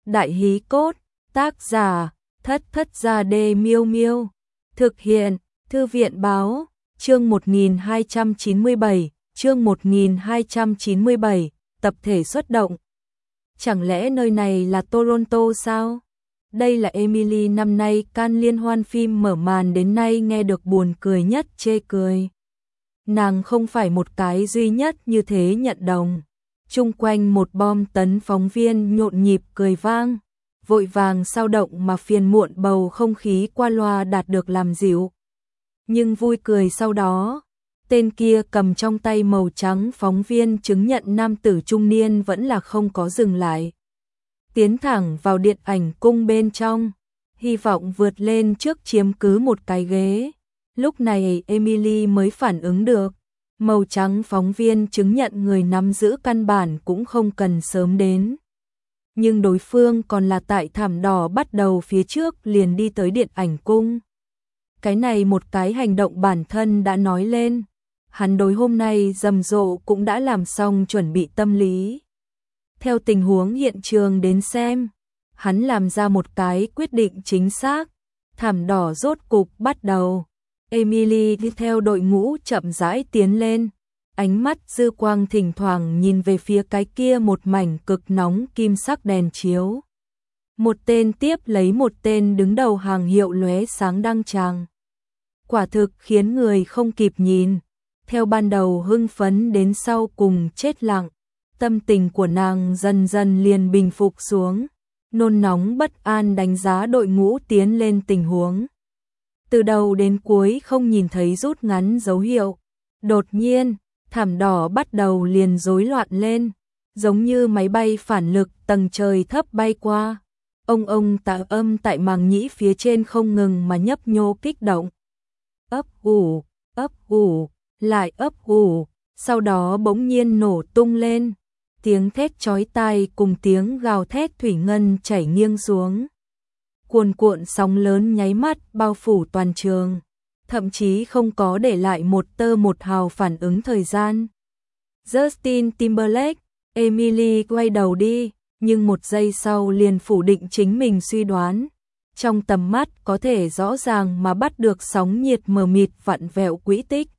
Đại hí cốt, tác giả, Thất Thất Gia Đê Miêu Miêu. Thực hiện, Thư viện báo, chương 1297, chương 1297, tập thể xuất động. Chẳng lẽ nơi này là Toronto sao? Đây là Emily năm nay Cannes liên hoan phim mở màn đến nay nghe được buồn cười nhất chê cười. Nàng không phải một cái duy nhất như thế nhận đồng. Chung quanh một bom tấn phóng viên nhộn nhịp cười vang, vội vàng sao động mà phiền muộn bầu không khí qua loa đạt được làm dịu. Nhưng vui cười sau đó, tên kia cầm trong tay màu trắng phóng viên chứng nhận nam tử trung niên vẫn là không có dừng lại. Tiến thẳng vào điện ảnh cung bên trong, hy vọng vượt lên trước chiếm cứ một cái ghế. Lúc này Emily mới phản ứng được, màu trắng phóng viên chứng nhận người nắm giữ căn bản cũng không cần sớm đến. Nhưng đối phương còn là tại thảm đỏ bắt đầu phía trước liền đi tới điện ảnh cung. Cái này một cái hành động bản thân đã nói lên, hắn đối hôm nay rầm rộ cũng đã làm xong chuẩn bị tâm lý. Theo tình huống hiện trường đến xem, hắn làm ra một cái quyết định chính xác, thảm đỏ rốt cục bắt đầu. Emily đi theo đội ngũ chậm rãi tiến lên, ánh mắt dư quang thỉnh thoảng nhìn về phía cái kia một mảnh cực nóng kim sắc đèn chiếu. Một tên tiếp lấy một tên đứng đầu hàng hiệu lóe sáng đăng tràng. Quả thực khiến người không kịp nhìn, theo ban đầu hưng phấn đến sau cùng chết lặng, tâm tình của nàng dần dần liền bình phục xuống, nôn nóng bất an đánh giá đội ngũ tiến lên tình huống. Từ đầu đến cuối không nhìn thấy rút ngắn dấu hiệu. Đột nhiên, thảm đỏ bắt đầu liền rối loạn lên, giống như máy bay phản lực tầng trời thấp bay qua. Ông tạ âm tại màng nhĩ phía trên không ngừng mà nhấp nhô kích động. Ấp ủ, lại ấp ủ, sau đó bỗng nhiên nổ tung lên. Tiếng thét chói tai cùng tiếng gào thét thủy ngân chảy nghiêng xuống. Cuồn cuộn sóng lớn nháy mắt bao phủ toàn trường, thậm chí không có để lại một tơ một hào phản ứng thời gian. Justin Timberlake, Emily quay đầu đi, nhưng một giây sau liền phủ định chính mình suy đoán. Trong tầm mắt có thể rõ ràng mà bắt được sóng nhiệt mờ mịt vặn vẹo quỹ tích.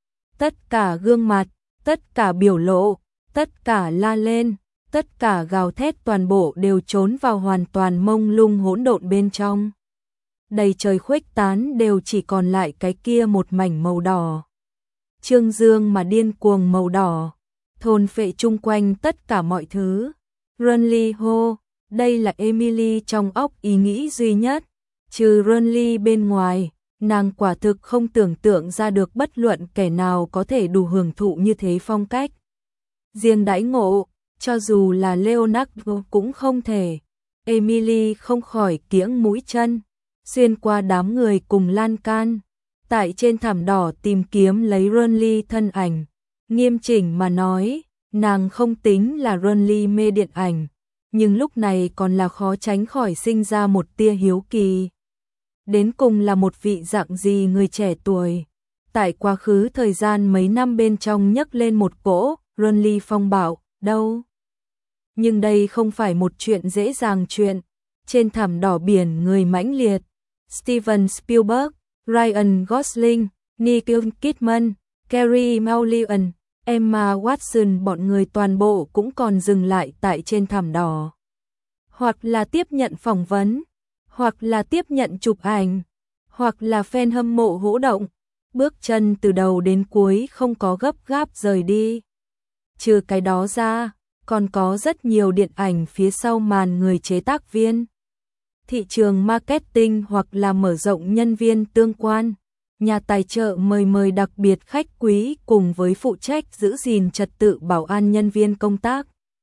Tất cả gương mặt, tất cả biểu lộ, tất cả la lên, tất cả gào thét toàn bộ đều trốn vào hoàn toàn mông lung hỗn độn bên trong. Đầy trời khuếch tán đều chỉ còn lại cái kia một mảnh màu đỏ. Trương dương mà điên cuồng màu đỏ, thôn phệ chung quanh tất cả mọi thứ. Runley hô, đây là Emily trong óc ý nghĩ duy nhất. Trừ Runley bên ngoài, nàng quả thực không tưởng tượng ra được bất luận kẻ nào có thể đủ hưởng thụ như thế phong cách. Riêng đãi ngộ, cho dù là Leonardo cũng không thể. Emily không khỏi kiễng mũi chân, xuyên qua đám người cùng lan can, tại trên thảm đỏ tìm kiếm lấy Runley thân ảnh. Nghiêm chỉnh mà nói, nàng không tính là Runley mê điện ảnh, nhưng lúc này còn là khó tránh khỏi sinh ra một tia hiếu kỳ. Đến cùng là một vị dạng gì người trẻ tuổi, tại quá khứ thời gian mấy năm bên trong nhấc lên một cỗ Runley phong bạo, đâu. Nhưng đây không phải một chuyện dễ dàng chuyện. Trên thảm đỏ biển người mãnh liệt, Steven Spielberg, Ryan Gosling, Nicole Kidman, Carey Mulligan, Emma Watson bọn người toàn bộ cũng còn dừng lại tại trên thảm đỏ. Hoặc là tiếp nhận phỏng vấn, hoặc là tiếp nhận chụp ảnh, hoặc là fan hâm mộ hỗ động, bước chân từ đầu đến cuối không có gấp gáp rời đi. Trừ cái đó ra, còn có rất nhiều điện ảnh phía sau màn người chế tác viên, thị trường marketing hoặc là mở rộng nhân viên tương quan, nhà tài trợ mời đặc biệt khách quý cùng với phụ trách giữ gìn trật tự bảo an nhân viên công tác.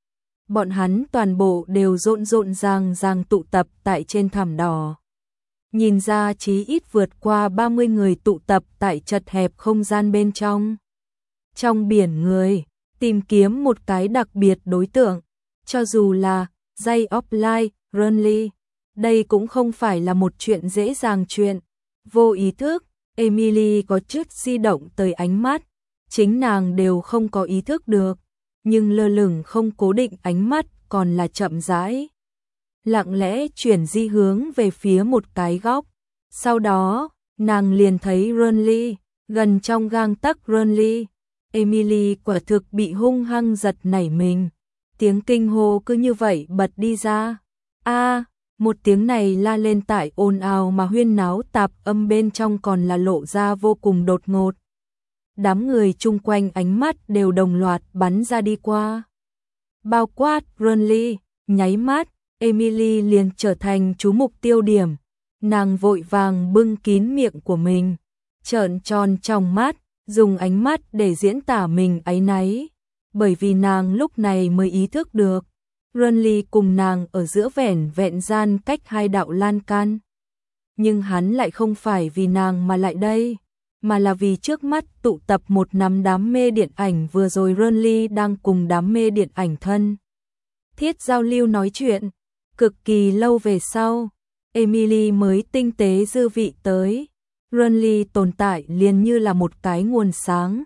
Bọn hắn toàn bộ đều rộn ràng tụ tập tại trên thảm đỏ. Nhìn ra chí ít vượt qua 30 người tụ tập tại chật hẹp không gian bên trong. Trong biển người, tìm kiếm một cái đặc biệt đối tượng, cho dù là Jay Offline, Runley, đây cũng không phải là một chuyện dễ dàng chuyện. Vô ý thức, Emily có chút di động tới ánh mắt, chính nàng đều không có ý thức được, nhưng lơ lửng không cố định ánh mắt còn là chậm rãi lặng lẽ chuyển di hướng về phía một cái góc. Sau đó, nàng liền thấy Renly, gần trong gang tấc Renly. Emily quả thực bị hung hăng giật nảy mình. Tiếng kinh hô cứ như vậy bật đi ra. Một tiếng này la lên tại ồn ào mà huyên náo tạp âm bên trong còn là lộ ra vô cùng đột ngột. Đám người chung quanh ánh mắt đều đồng loạt bắn ra đi qua. Bao quát Renly, nháy mắt, Emily liền trở thành chú mục tiêu điểm. Nàng vội vàng bưng kín miệng của mình, trợn tròn trong mắt, dùng ánh mắt để diễn tả mình áy náy. Bởi vì nàng lúc này mới ý thức được, Renly cùng nàng ở giữa vẻn vẹn gian cách hai đạo lan can. Nhưng hắn lại không phải vì nàng mà lại đây, mà là vì trước mắt tụ tập một nắm đám mê điện ảnh vừa rồi Renly đang cùng đám mê điện ảnh thân thiết giao lưu nói chuyện. Cực kỳ lâu về sau, Emily mới tinh tế dư vị tới. Renly tồn tại liền như là một cái nguồn sáng,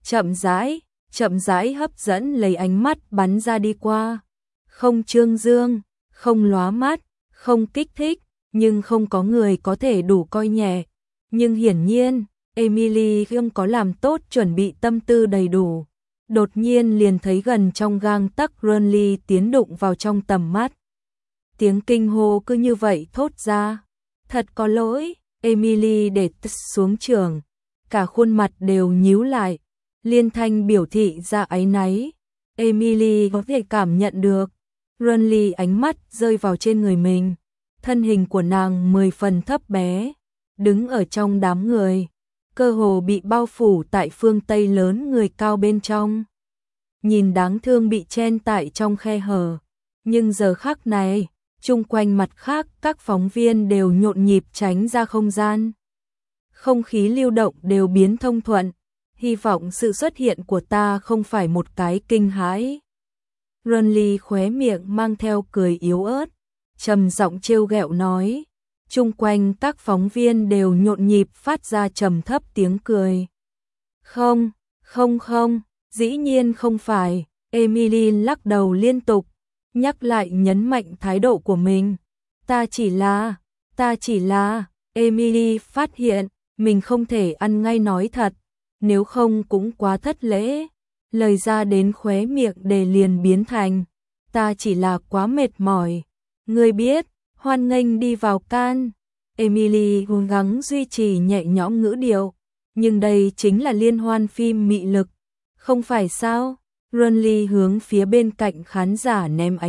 chậm rãi hấp dẫn lấy ánh mắt bắn ra đi qua. Không trương dương, không lóa mắt, không kích thích, nhưng không có người có thể đủ coi nhẹ. Nhưng hiển nhiên, Emily không có làm tốt chuẩn bị tâm tư đầy đủ. Đột nhiên liền thấy gần trong gang tấc Renly tiến đụng vào trong tầm mắt. Tiếng kinh hô cứ như vậy thốt ra. Thật có lỗi, Emily để xuống trường. Cả khuôn mặt đều nhíu lại. Liên thanh biểu thị ra áy náy. Emily có thể cảm nhận được. Renly ánh mắt rơi vào trên người mình. Thân hình của nàng 10 phần thấp bé. Đứng ở trong đám người. Cơ hồ bị bao phủ tại phương Tây lớn người cao bên trong. Nhìn đáng thương bị chen tại trong khe hở. Nhưng giờ khắc này, chung quanh mặt khác các phóng viên đều nhộn nhịp tránh ra không gian. Không khí lưu động đều biến thông thuận. Hy vọng sự xuất hiện của ta không phải một cái kinh hãi. Renly khóe miệng mang theo cười yếu ớt, trầm giọng trêu ghẹo nói. Chung quanh các phóng viên đều nhộn nhịp phát ra trầm thấp tiếng cười. Không, dĩ nhiên không phải. Emily lắc đầu liên tục, nhắc lại nhấn mạnh thái độ của mình. Ta chỉ là, Emily phát hiện, mình không thể ăn ngay nói thật, nếu không cũng quá thất lễ. Lời ra đến khóe miệng để liền biến thành, ta chỉ là quá mệt mỏi. Ngươi biết, hoan nghênh đi vào Cannes. Emily cố gắng duy trì nhẹ nhõm ngữ điệu, nhưng đây chính là liên hoan phim mị lực, không phải sao? Renly hướng phía bên cạnh khán giả ném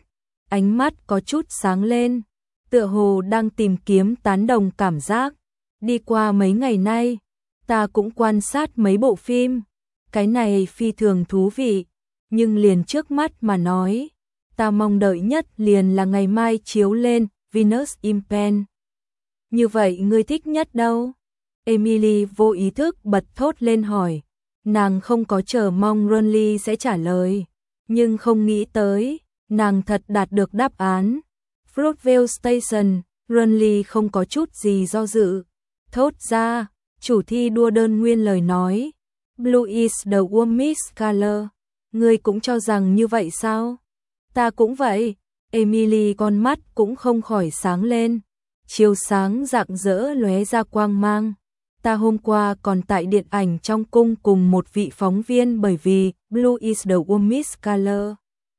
ánh mắt có chút sáng lên, tựa hồ đang tìm kiếm tán đồng cảm giác. Đi qua mấy ngày nay, ta cũng quan sát mấy bộ phim, cái này phi thường thú vị, nhưng liền trước mắt mà nói, ta mong đợi nhất liền là ngày mai chiếu lên Venus in Pen. Như vậy ngươi thích nhất đâu? Emily vô ý thức bật thốt lên hỏi. Nàng không có chờ mong Renly sẽ trả lời, nhưng không nghĩ tới, nàng thật đạt được đáp án. Fruitvale Station, Renly không có chút gì do dự. Thốt ra, chủ thi đua đơn nguyên lời nói. Blue is the warmest color. Ngươi cũng cho rằng như vậy sao? Ta cũng vậy. Emily con mắt cũng không khỏi sáng lên. Chiều sáng rạng rỡ lóe ra quang mang. Ta hôm qua còn tại điện ảnh trong cung cùng một vị phóng viên bởi vì Blue is the warmest color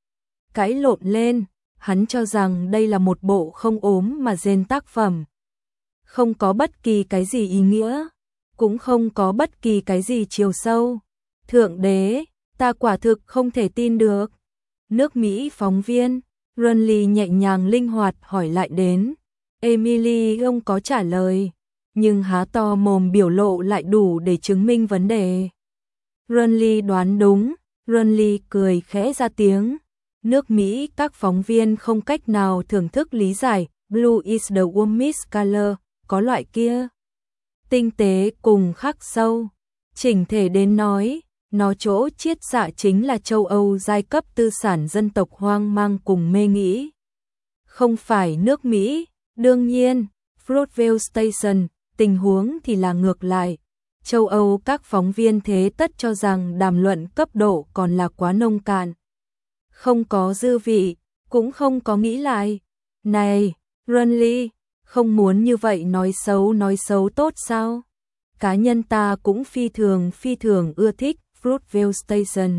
cãi lộn lên, hắn cho rằng đây là một bộ không ốm mà rên tác phẩm. Không có bất kỳ cái gì ý nghĩa, cũng không có bất kỳ cái gì chiều sâu. Thượng đế, ta quả thực không thể tin được. Nước Mỹ phóng viên, Renly nhẹ nhàng linh hoạt hỏi lại đến. Emily không có trả lời, nhưng há to mồm biểu lộ lại đủ để chứng minh vấn đề. Renly đoán đúng, Renly cười khẽ ra tiếng. Nước Mỹ các phóng viên không cách nào thưởng thức lý giải Blue is the warmest color, có loại kia. Tinh tế cùng khắc sâu, chỉnh thể đến nói, nó chỗ chiết xạ chính là châu Âu giai cấp tư sản dân tộc hoang mang cùng mê nghĩ. Không phải nước Mỹ, đương nhiên, Fruitvale Station, tình huống thì là ngược lại. Châu Âu các phóng viên thế tất cho rằng đàm luận cấp độ còn là quá nông cạn. Không có dư vị, cũng không có nghĩ lại. Này, Renly, không muốn như vậy nói xấu tốt sao? Cá nhân ta cũng phi thường ưa thích Fruitvale Station.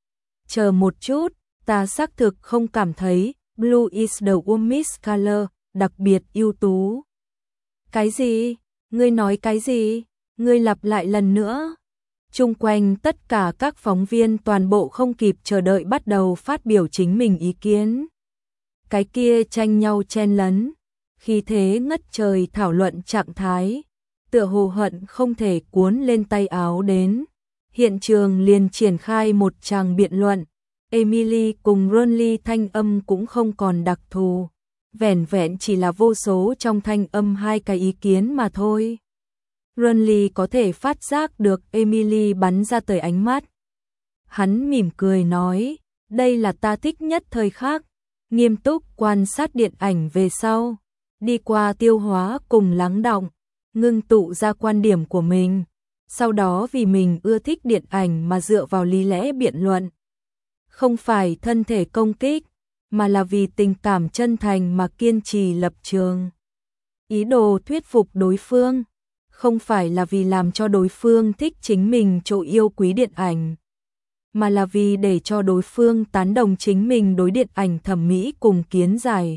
Chờ một chút, ta xác thực không cảm thấy Blue is the warmest color đặc biệt ưu tú. Cái gì? Ngươi nói cái gì? Ngươi lặp lại lần nữa. Chung quanh tất cả các phóng viên toàn bộ không kịp chờ đợi bắt đầu phát biểu chính mình ý kiến. Cái kia tranh nhau chen lấn, khi thế ngất trời thảo luận trạng thái, tựa hồ hận không thể cuốn lên tay áo đến. Hiện trường liền triển khai một tràng biện luận, Emily cùng Renly thanh âm cũng không còn đặc thù, vẻn vẹn chỉ là vô số trong thanh âm hai cái ý kiến mà thôi. Renly có thể phát giác được Emily bắn ra tới ánh mắt. Hắn mỉm cười nói, đây là ta thích nhất thời khắc, nghiêm túc quan sát điện ảnh về sau, đi qua tiêu hóa cùng lắng đọng, ngưng tụ ra quan điểm của mình, sau đó vì mình ưa thích điện ảnh mà dựa vào lý lẽ biện luận. Không phải thân thể công kích, mà là vì tình cảm chân thành mà kiên trì lập trường. Ý đồ thuyết phục đối phương, không phải là vì làm cho đối phương thích chính mình chỗ yêu quý điện ảnh, mà là vì để cho đối phương tán đồng chính mình đối điện ảnh thẩm mỹ cùng kiến giải.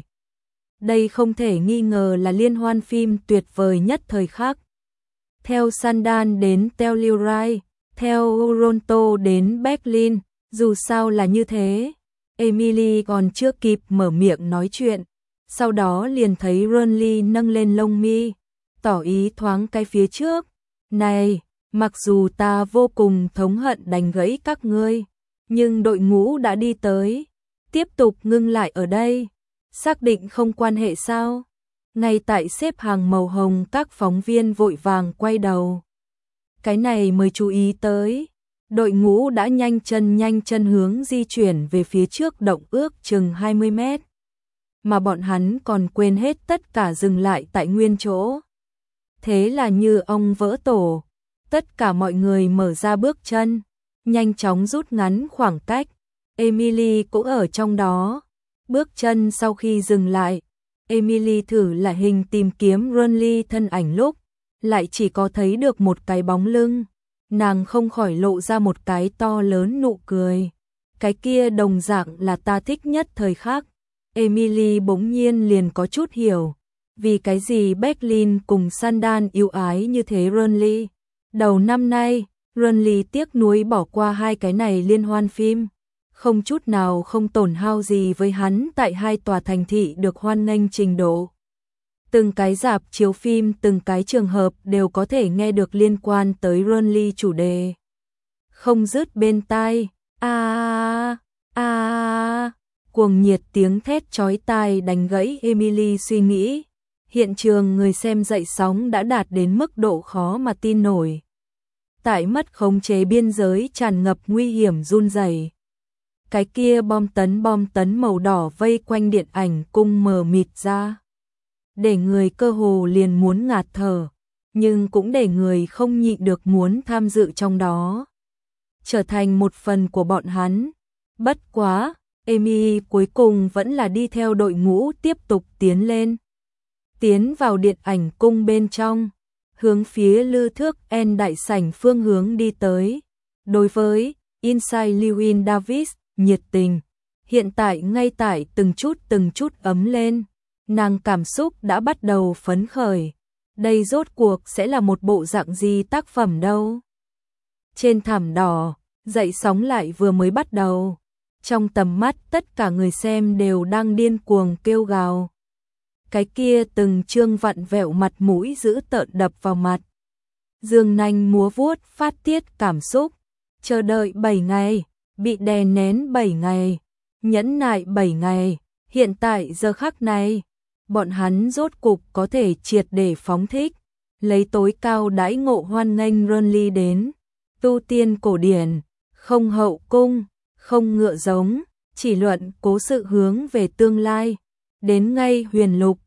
Đây không thể nghi ngờ là liên hoan phim tuyệt vời nhất thời khắc. Theo Sundance đến Telluride, theo Toronto đến Berlin, dù sao là như thế. Emily còn chưa kịp mở miệng nói chuyện, sau đó liền thấy Renly nâng lên lông mi, tỏ ý thoáng cái phía trước. Này, mặc dù ta vô cùng thống hận đánh gãy các ngươi, nhưng đội ngũ đã đi tới, tiếp tục ngưng lại ở đây, xác định không quan hệ sao? Ngay tại xếp hàng màu hồng các phóng viên vội vàng quay đầu. Cái này mới chú ý tới, đội ngũ đã nhanh chân hướng di chuyển về phía trước động ước chừng 20 mét. Mà bọn hắn còn quên hết tất cả dừng lại tại nguyên chỗ. Thế là như ong vỡ tổ, tất cả mọi người mở ra bước chân, nhanh chóng rút ngắn khoảng cách. Emily cũng ở trong đó. Bước chân sau khi dừng lại, Emily thử lại hình tìm kiếm Renly thân ảnh lúc, lại chỉ có thấy được một cái bóng lưng. Nàng không khỏi lộ ra một cái to lớn nụ cười. Cái kia đồng dạng là ta thích nhất thời khắc. Emily bỗng nhiên liền có chút hiểu, vì cái gì Berlin cùng Sundance yêu ái như thế Renly. Đầu năm nay, Renly tiếc nuối bỏ qua hai cái này liên hoan phim, không chút nào không tổn hao gì với hắn tại hai tòa thành thị được hoan nghênh trình độ. Từng cái rạp chiếu phim, từng cái trường hợp đều có thể nghe được liên quan tới Renly chủ đề. Không dứt bên tai, cuồng nhiệt tiếng thét chói tai đánh gãy Emily suy nghĩ. Hiện trường người xem dậy sóng đã đạt đến mức độ khó mà tin nổi. Tại mất khống chế biên giới tràn ngập nguy hiểm run rẩy. Cái kia bom tấn màu đỏ vây quanh điện ảnh cung mờ mịt ra, để người cơ hồ liền muốn ngạt thở, nhưng cũng để người không nhịn được muốn tham dự trong đó, trở thành một phần của bọn hắn. Bất quá, Amy cuối cùng vẫn là đi theo đội ngũ tiếp tục tiến lên. Tiến vào điện ảnh cung bên trong, hướng phía Lư Thước En đại sảnh phương hướng đi tới. Đối với Inside Llewyn Davis, nhiệt tình, hiện tại ngay tại từng chút ấm lên. Nàng cảm xúc đã bắt đầu phấn khởi. Đây rốt cuộc sẽ là một bộ dạng gì tác phẩm đâu? Trên thảm đỏ, dậy sóng lại vừa mới bắt đầu. Trong tầm mắt tất cả người xem đều đang điên cuồng kêu gào. Cái kia từng trương vặn vẹo mặt mũi dữ tợn đập vào mặt. Dương nanh múa vuốt phát tiết cảm xúc. Chờ đợi 7 ngày, bị đè nén 7 ngày, nhẫn nại 7 ngày. Hiện tại giờ khắc này, bọn hắn rốt cục có thể triệt để phóng thích, lấy tối cao đãi ngộ hoan nghênh Renly đến. Tu tiên cổ điển, không hậu cung, không ngựa giống, chỉ luận cố sự hướng về tương lai. Đến ngay huyền lục,